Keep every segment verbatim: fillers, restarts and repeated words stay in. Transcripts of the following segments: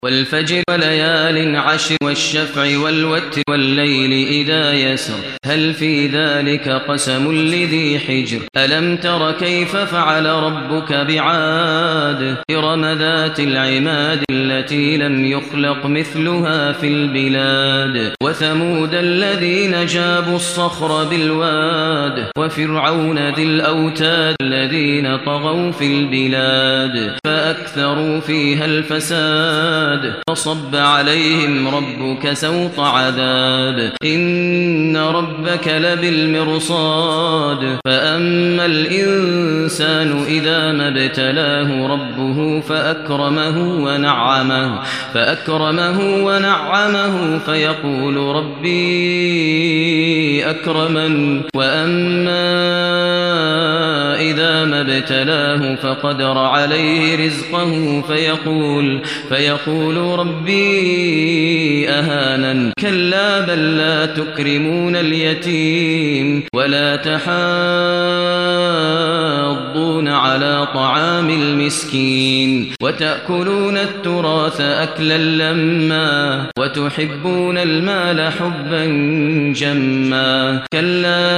والفجر وليال عشر والشفع والوتر والليل إذا يسر هل في ذلك قسم لذي حجر ألم تر كيف فعل ربك بعاد إرم ذات العماد التي لم يخلق مثلها في البلاد وثمود الذين جابوا الصخر بالواد وفرعون ذي الأوتاد الذين طغوا في البلاد فأكثروا فيها الفساد فصب عليهم ربك سوط عذاب إن ربك لبالمرصاد فأما الإنسان إذا ما ابتلاه ربه فأكرمه ونعمه فأكرمه ونعمه فيقول ربي أكرمن وأما إذا ما ابتلاه فقدر عليه رزقه فيقول فيقول ربي أهانن كلا بل لا تكرمون اليتيم ولا تحاضون على طعام المسكين وتأكلون التراث أكلا لما وتحبون المال حبا جما كلا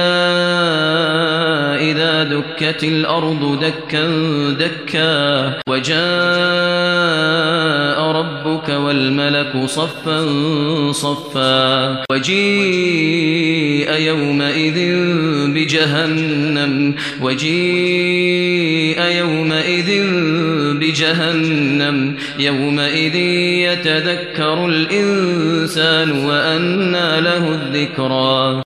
إذا دكت الأرض دكا دكا وجاء ربك والملك صفا صفا وجيء يومئذ بجهنم وجيء يومئذ بجهنم يومئذ يتذكر الإنسان وأنى له الذكرى